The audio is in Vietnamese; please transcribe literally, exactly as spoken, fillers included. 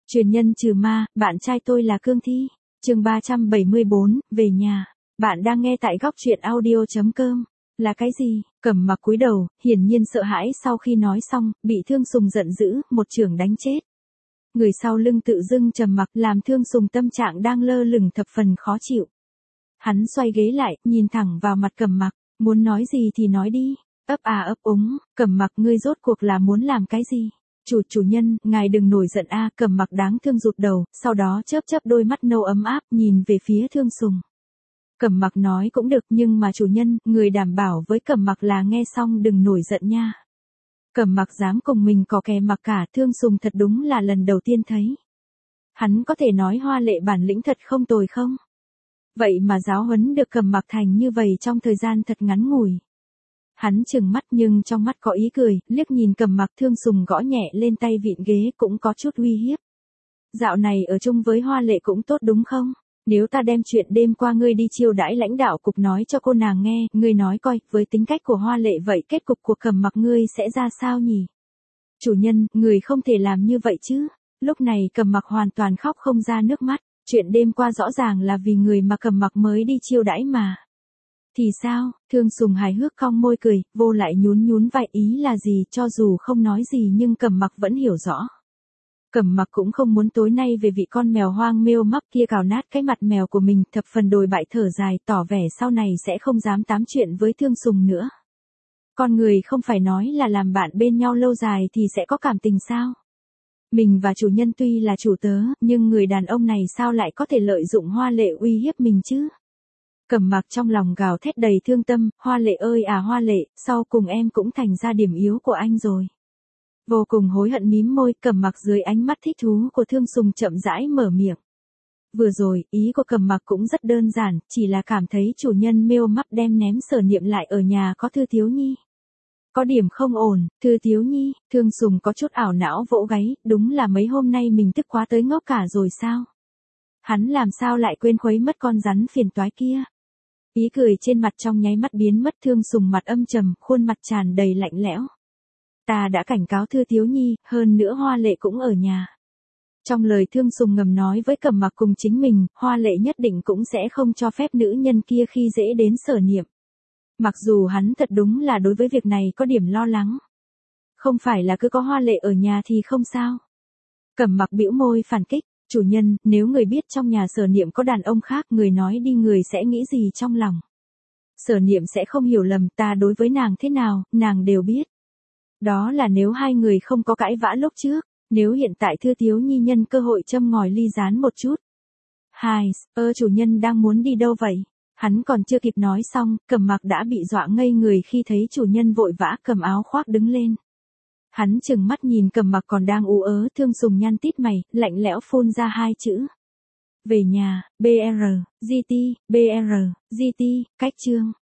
Truyền nhân trừ ma, bạn trai tôi là Cương Thi. Chương ba trăm bảy mươi bốn, về nhà. Bạn đang nghe tại góc truyện audio chấm com. Là cái gì? Cẩm Mặc cúi đầu, hiển nhiên sợ hãi sau khi nói xong, bị Thương Sùng giận dữ, một chưởng đánh chết. Người sau lưng tự dưng trầm mặc làm Thương Sùng tâm trạng đang lơ lửng thập phần khó chịu. Hắn xoay ghế lại, nhìn thẳng vào mặt Cẩm Mặc, muốn nói gì thì nói đi. Ấp à ấp úng, Cẩm Mặc ngươi rốt cuộc là muốn làm cái gì? Chủ chủ nhân, ngài đừng nổi giận a, à, Cẩm Mặc đáng thương rụt đầu, sau đó chớp chớp đôi mắt nâu ấm áp nhìn về phía Thương Sùng. Cẩm Mặc nói cũng được nhưng mà chủ nhân, người đảm bảo với Cẩm Mặc là nghe xong đừng nổi giận nha. Cẩm Mặc dám cùng mình có kè mặc cả, Thương Sùng thật đúng là lần đầu tiên thấy. Hắn có thể nói Hoa Lệ bản lĩnh thật không tồi không? Vậy mà giáo huấn được Cẩm Mặc thành như vậy trong thời gian thật ngắn ngủi. Hắn trừng mắt nhưng trong mắt có ý cười, liếc nhìn Cẩm Mặc. Thương Sùng gõ nhẹ lên tay vịn ghế cũng có chút uy hiếp. Dạo này ở chung với Hoa Lệ cũng tốt đúng không? Nếu ta đem chuyện đêm qua ngươi đi chiêu đãi lãnh đạo cục nói cho cô nàng nghe, ngươi nói coi, với tính cách của Hoa Lệ vậy kết cục của Cẩm Mặc ngươi sẽ ra sao nhỉ? Chủ nhân, người không thể làm như vậy chứ. Lúc này Cẩm Mặc hoàn toàn khóc không ra nước mắt, chuyện đêm qua rõ ràng là vì người mà Cẩm Mặc mới đi chiêu đãi mà. Thì sao? Thương Sùng hài hước cong môi cười, vô lại nhún nhún vai, ý là gì? Cho dù không nói gì nhưng Cẩm Mặc vẫn hiểu rõ. Cẩm Mặc cũng không muốn tối nay về vị con mèo hoang mêu mắp kia cào nát cái mặt mèo của mình, thập phần đồi bại thở dài, tỏ vẻ sau này sẽ không dám tám chuyện với Thương Sùng nữa. Con người không phải nói là làm bạn bên nhau lâu dài thì sẽ có cảm tình sao? Mình và chủ nhân tuy là chủ tớ, nhưng người đàn ông này sao lại có thể lợi dụng Hoa Lệ uy hiếp mình chứ? Cẩm Mặc trong lòng gào thét đầy thương tâm, Hoa Lệ ơi à Hoa Lệ, sau cùng em cũng thành ra điểm yếu của anh rồi. Vô cùng hối hận mím môi, Cẩm Mặc dưới ánh mắt thích thú của Thương Sùng chậm rãi mở miệng. Vừa rồi, ý của Cẩm Mặc cũng rất đơn giản, chỉ là cảm thấy chủ nhân mêu mắp đem ném Sở Niệm lại ở nhà có Thư Thiếu Nhi. Có điểm không ổn, Thư Thiếu Nhi, Thương Sùng có chút ảo não vỗ gáy, đúng là mấy hôm nay mình tức quá tới ngốc cả rồi sao? Hắn làm sao lại quên khuấy mất con rắn phiền toái kia? Ý cười trên mặt trong nháy mắt biến mất. Thương Sùng mặt âm trầm, khuôn mặt tràn đầy lạnh lẽo. Ta đã cảnh cáo Thư Thiếu Nhi, hơn nữa Hoa Lệ cũng ở nhà. Trong lời Thương Sùng ngầm nói với Cẩm Mặc cùng chính mình, Hoa Lệ nhất định cũng sẽ không cho phép nữ nhân kia khi dễ đến Sở Niệm. Mặc dù hắn thật đúng là đối với việc này có điểm lo lắng. Không phải là cứ có Hoa Lệ ở nhà thì không sao. Cẩm Mặc bĩu môi phản kích. Chủ nhân, nếu người biết trong nhà Sở Niệm có đàn ông khác, người nói đi người sẽ nghĩ gì trong lòng. Sở Niệm sẽ không hiểu lầm, ta đối với nàng thế nào, nàng đều biết. Đó là nếu hai người không có cãi vã lúc trước, nếu hiện tại Thư Thiếu Nhi nhân cơ hội châm ngòi ly gián một chút. Hai, ơ chủ nhân đang muốn đi đâu vậy? Hắn còn chưa kịp nói xong, Cẩm Mặc đã bị dọa ngây người khi thấy chủ nhân vội vã cầm áo khoác đứng lên. Hắn chừng mắt nhìn Cẩm Mặc còn đang ú ớ. Thương Sùng nhăn tít mày, lạnh lẽo phun ra hai chữ. Về nhà, bê rờ, giê tê, bê rờ, giê tê, cách chương.